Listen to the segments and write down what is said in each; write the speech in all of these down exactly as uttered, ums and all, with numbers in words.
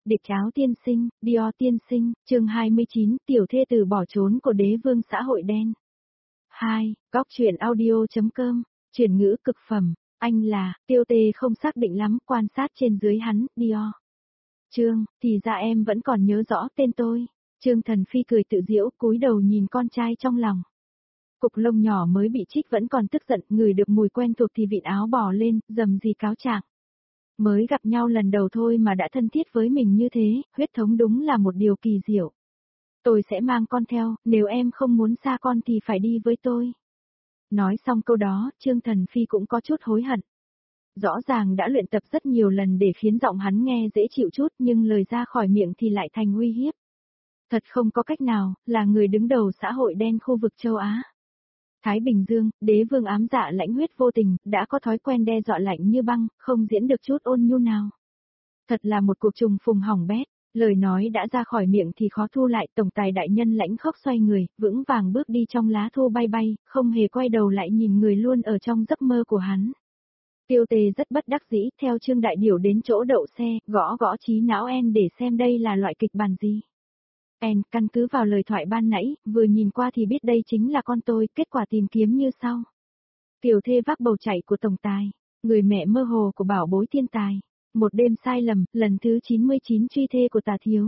Địch áo tiên sinh, Dior tiên sinh, chương hai mươi chín, tiểu thê tử bỏ trốn của đế vương xã hội đen. hai. Góc truyện audio.com, chuyển ngữ cực phẩm, anh là, tiêu tê không xác định lắm, quan sát trên dưới hắn, Dior. Trương, thì ra em vẫn còn nhớ rõ tên tôi. Trương Thần Phi cười tự giễu, cúi đầu nhìn con trai trong lòng. Cục lông nhỏ mới bị trích vẫn còn tức giận, ngửi được mùi quen thuộc thì vịn áo bò lên, dầm gì cáo trạng. Mới gặp nhau lần đầu thôi mà đã thân thiết với mình như thế, huyết thống đúng là một điều kỳ diệu. Tôi sẽ mang con theo, nếu em không muốn xa con thì phải đi với tôi. Nói xong câu đó, Trương Thần Phi cũng có chút hối hận. Rõ ràng đã luyện tập rất nhiều lần để khiến giọng hắn nghe dễ chịu chút nhưng lời ra khỏi miệng thì lại thành uy hiếp. Thật không có cách nào, là người đứng đầu xã hội đen khu vực châu Á. Thái Bình Dương, đế vương ám dạ lãnh huyết vô tình, đã có thói quen đe dọa lạnh như băng, không diễn được chút ôn nhu nào. Thật là một cuộc trùng phùng hỏng bét, lời nói đã ra khỏi miệng thì khó thu lại. Tổng tài đại nhân lãnh khốc xoay người, vững vàng bước đi trong lá thu bay bay, không hề quay đầu lại nhìn người luôn ở trong giấc mơ của hắn. Tiêu tề rất bất đắc dĩ, theo Trương Đại Điểu đến chỗ đậu xe, gõ gõ trí não En để xem đây là loại kịch bản gì. En, căn cứ vào lời thoại ban nãy, vừa nhìn qua thì biết đây chính là con tôi, kết quả tìm kiếm như sau. Tiểu thê vác bầu chạy của tổng tài, người mẹ mơ hồ của bảo bối thiên tài, một đêm sai lầm, lần thứ chín mươi chín truy thê của tà thiếu.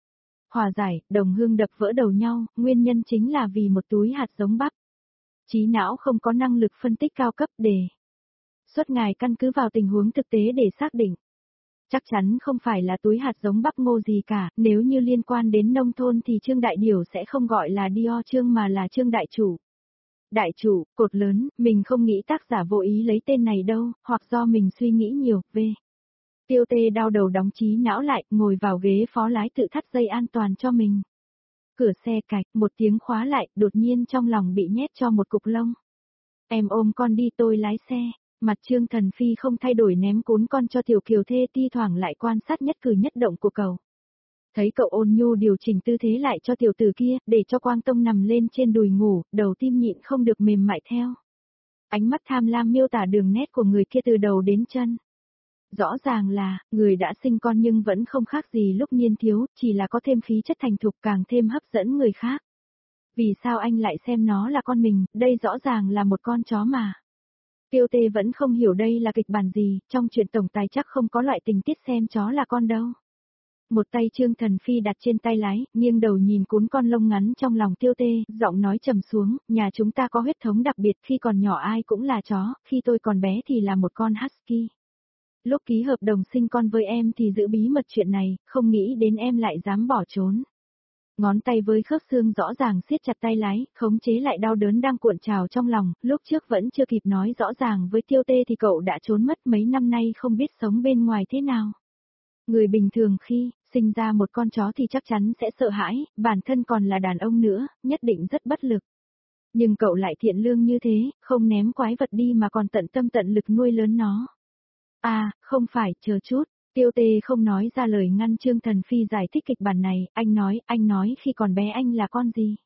Hòa giải, đồng hương đập vỡ đầu nhau, nguyên nhân chính là vì một túi hạt giống bắp. Trí não không có năng lực phân tích cao cấp để xuất ngài căn cứ vào tình huống thực tế để xác định. Chắc chắn không phải là túi hạt giống bắp ngô gì cả, nếu như liên quan đến nông thôn thì Trương Đại Điểu sẽ không gọi là Dior Trương mà là Trương Đại Chủ. Đại chủ, cột lớn, mình không nghĩ tác giả vô ý lấy tên này đâu, hoặc do mình suy nghĩ nhiều, v. Tiêu tê đau đầu đóng trí não lại, ngồi vào ghế phó lái tự thắt dây an toàn cho mình. Cửa xe cạch, một tiếng khóa lại, đột nhiên trong lòng bị nhét cho một cục lông. Em ôm con đi tôi lái xe. Mặt Trương Thần Phi không thay đổi ném cún con cho tiểu kiều thê thi thoảng lại quan sát nhất cử nhất động của cậu. Thấy cậu ôn nhu điều chỉnh tư thế lại cho tiểu tử kia, để cho Quang Tông nằm lên trên đùi ngủ, đầu tim nhịn không được mềm mại theo. Ánh mắt tham lam miêu tả đường nét của người kia từ đầu đến chân. Rõ ràng là, người đã sinh con nhưng vẫn không khác gì lúc niên thiếu, chỉ là có thêm khí chất thành thục càng thêm hấp dẫn người khác. Vì sao anh lại xem nó là con mình, đây rõ ràng là một con chó mà. Tiêu tê vẫn không hiểu đây là kịch bản gì, trong chuyện tổng tài chắc không có loại tình tiết xem chó là con đâu. Một tay Trương Thần Phi đặt trên tay lái, nghiêng đầu nhìn cún con lông ngắn trong lòng tiêu tê, giọng nói trầm xuống, nhà chúng ta có huyết thống đặc biệt, khi còn nhỏ ai cũng là chó, khi tôi còn bé thì là một con husky. Lúc ký hợp đồng sinh con với em thì giữ bí mật chuyện này, không nghĩ đến em lại dám bỏ trốn. Ngón tay với khớp xương rõ ràng siết chặt tay lái, khống chế lại đau đớn đang cuộn trào trong lòng, lúc trước vẫn chưa kịp nói rõ ràng với tiêu tê thì cậu đã trốn mất mấy năm nay không biết sống bên ngoài thế nào. Người bình thường khi sinh ra một con chó thì chắc chắn sẽ sợ hãi, bản thân còn là đàn ông nữa, nhất định rất bất lực. Nhưng cậu lại thiện lương như thế, không ném quái vật đi mà còn tận tâm tận lực nuôi lớn nó. À, không phải, chờ chút. Tiêu tê không nói ra lời ngăn Trương Thần Phi giải thích kịch bản này, anh nói, anh nói khi còn bé anh là con gì?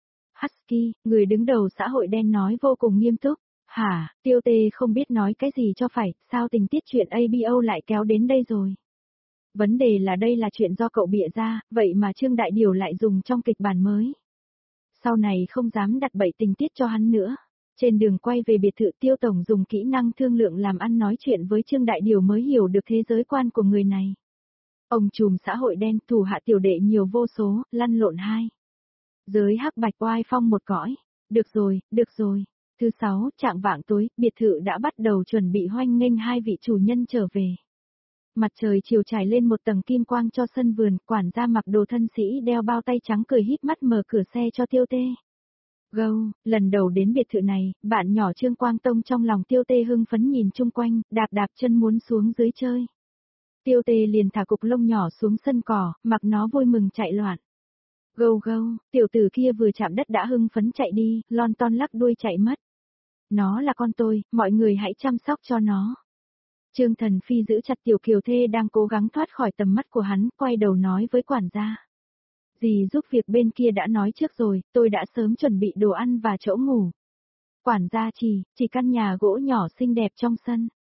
Husky, người đứng đầu xã hội đen nói vô cùng nghiêm túc. Hả, tiêu tê không biết nói cái gì cho phải, sao tình tiết chuyện a bê o lại kéo đến đây rồi? Vấn đề là đây là chuyện do cậu bịa ra, vậy mà Trương Đại Điểu lại dùng trong kịch bản mới. Sau này không dám đặt bậy tình tiết cho hắn nữa. Trên đường quay về biệt thự Tiêu Tổng dùng kỹ năng thương lượng làm ăn nói chuyện với Trương Đại Điểu mới hiểu được thế giới quan của người này. Ông trùm xã hội đen thủ hạ tiểu đệ nhiều vô số, lăn lộn hai. Giới hắc bạch oai phong một cõi. Được rồi, được rồi. Thứ sáu, trạng vạng tối, biệt thự đã bắt đầu chuẩn bị hoanh nghênh hai vị chủ nhân trở về. Mặt trời chiều trải lên một tầng kim quang cho sân vườn, quản gia mặc đồ thân sĩ đeo bao tay trắng cười híp mắt mở cửa xe cho Tiêu Tê. Gâu, lần đầu đến biệt thự này, bạn nhỏ Trương Quang Tông trong lòng Tiêu Tê hưng phấn nhìn chung quanh, đạp đạp chân muốn xuống dưới chơi. Tiêu Tê liền thả cục lông nhỏ xuống sân cỏ, mặc nó vui mừng chạy loạn. Gâu gâu, tiểu tử kia vừa chạm đất đã hưng phấn chạy đi, lon ton lắc đuôi chạy mất. Nó là con tôi, mọi người hãy chăm sóc cho nó. Trương Thần Phi giữ chặt tiểu kiều thê đang cố gắng thoát khỏi tầm mắt của hắn, quay đầu nói với quản gia. Dì giúp việc bên kia đã nói trước rồi, tôi đã sớm chuẩn bị đồ ăn và chỗ ngủ. Quản gia chỉ, chỉ căn nhà gỗ nhỏ xinh đẹp trong sân.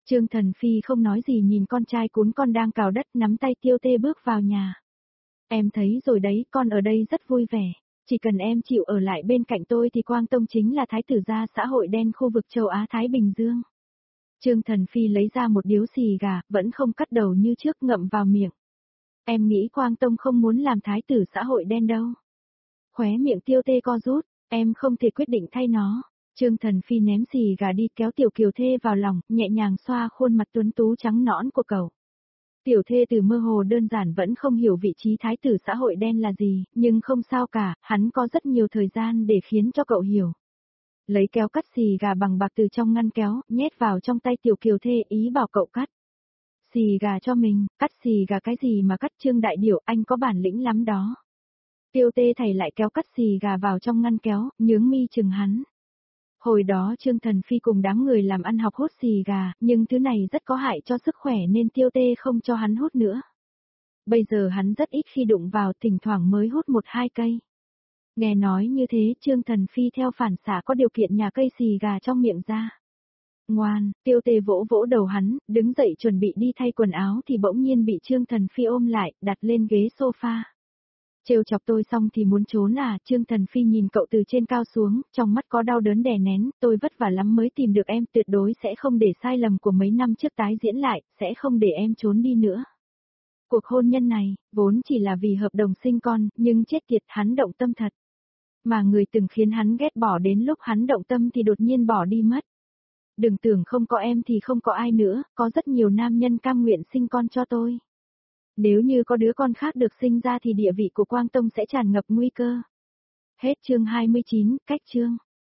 Trương Thần Phi không nói gì nhìn con trai cún con đang cào đất nắm tay Tiêu Tê bước vào nhà. Em thấy rồi đấy, con ở đây rất vui vẻ. Chỉ cần em chịu ở lại bên cạnh tôi thì Quang Tông chính là thái tử gia xã hội đen khu vực châu Á-Thái Bình Dương. Trương Thần Phi lấy ra một điếu xì gà, vẫn không cắt đầu như trước ngậm vào miệng. Em nghĩ Quang Tông không muốn làm thái tử xã hội đen đâu. Khóe miệng Tiêu Tê co rút, em không thể quyết định thay nó. Trương Thần Phi ném xì gà đi kéo Tiểu Kiều Thê vào lòng, nhẹ nhàng xoa khuôn mặt tuấn tú trắng nõn của cậu. Tiểu Thê từ mơ hồ đơn giản vẫn không hiểu vị trí thái tử xã hội đen là gì, nhưng không sao cả, hắn có rất nhiều thời gian để khiến cho cậu hiểu. Lấy kéo cắt xì gà bằng bạc từ trong ngăn kéo, nhét vào trong tay Tiểu Kiều Thê ý bảo cậu cắt. Xì gà cho mình, cắt xì gà cái gì mà cắt Trương Đại Điểu, anh có bản lĩnh lắm đó. Tiêu Tê thầy lại kéo cắt xì gà vào trong ngăn kéo, nhướng mi chừng hắn. Hồi đó Trương Thần Phi cùng đám người làm ăn học hút xì gà, nhưng thứ này rất có hại cho sức khỏe nên Tiêu Tê không cho hắn hút nữa. Bây giờ hắn rất ít khi đụng vào, thỉnh thoảng mới hút một hai cây. Nghe nói như thế, Trương Thần Phi theo phản xạ có điều kiện nhà cây xì gà trong miệng ra. Ngoan, Tiêu Tê vỗ vỗ đầu hắn, đứng dậy chuẩn bị đi thay quần áo thì bỗng nhiên bị Trương Thần Phi ôm lại, đặt lên ghế sofa. Trêu chọc tôi xong thì muốn trốn à? Trương Thần Phi nhìn cậu từ trên cao xuống, trong mắt có đau đớn đè nén, tôi vất vả lắm mới tìm được em, tuyệt đối sẽ không để sai lầm của mấy năm trước tái diễn lại, sẽ không để em trốn đi nữa. Cuộc hôn nhân này, vốn chỉ là vì hợp đồng sinh con, nhưng chết tiệt hắn động tâm thật. Mà người từng khiến hắn ghét bỏ đến lúc hắn động tâm thì đột nhiên bỏ đi mất. Đừng tưởng không có em thì không có ai nữa, có rất nhiều nam nhân cam nguyện sinh con cho tôi. Nếu như có đứa con khác được sinh ra thì địa vị của Quang Tông sẽ tràn ngập nguy cơ. Hết chương hai mươi chín, cách chương.